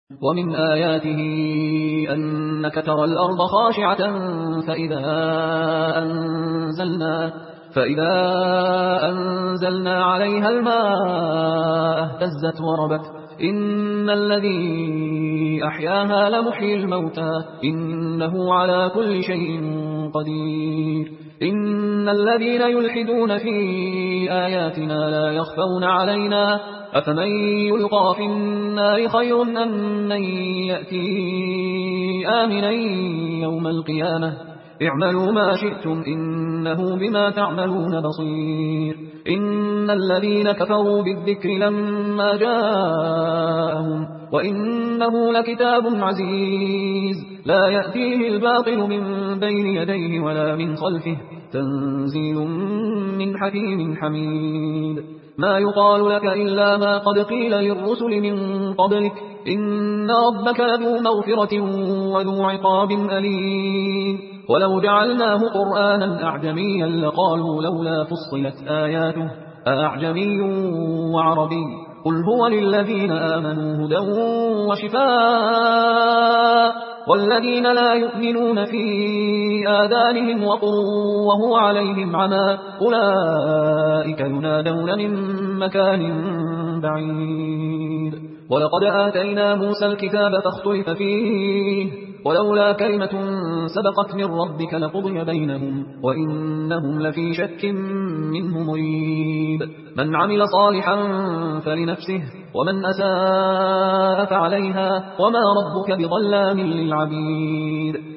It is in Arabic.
ومن آياته أنك ترى الأرض خاشعة فإذا أنزلنا عليها الماء اهتزت وربت إن الذي أحياها لمحيي الموتى إنه على كل شيء قدير إن الذين يلحدون في آياتنا لا يخفون علينا أفمن يلقى في النار خير أم من يأتي آمنا يوم القيامة اعملوا ما شئتم إنه بما تعملون بصير إن الذين كفروا بالذكر لما جاءهم وإنه لكتاب عزيز لا يأتيه الباطل من بين يديه ولا من خلفه تنزيل من حكيم حميد ما يقال لك إلا ما قد قيل للرسل من قبلك إن ربك لذو مغفرة وذو عقاب أليم ولو جعلناه قرآنا أعجميا لقالوا لولا فصلت آياته أأعجمي وعربي قل هو للذين آمنوا هدى وشفاء والذين لا يؤمنون في آذانهم وقر وهو عليهم عمى أولئك ينادون من مكان بعيد ولقد آتينا موسى الكتاب فاختلف فيه ولولا كلمة سبقت من ربك لقضي بينهم وإنهم لفي شك منه مريب من عمل صالحا فلنفسه ومن أساء فعليها وما ربك بظلام للعبيد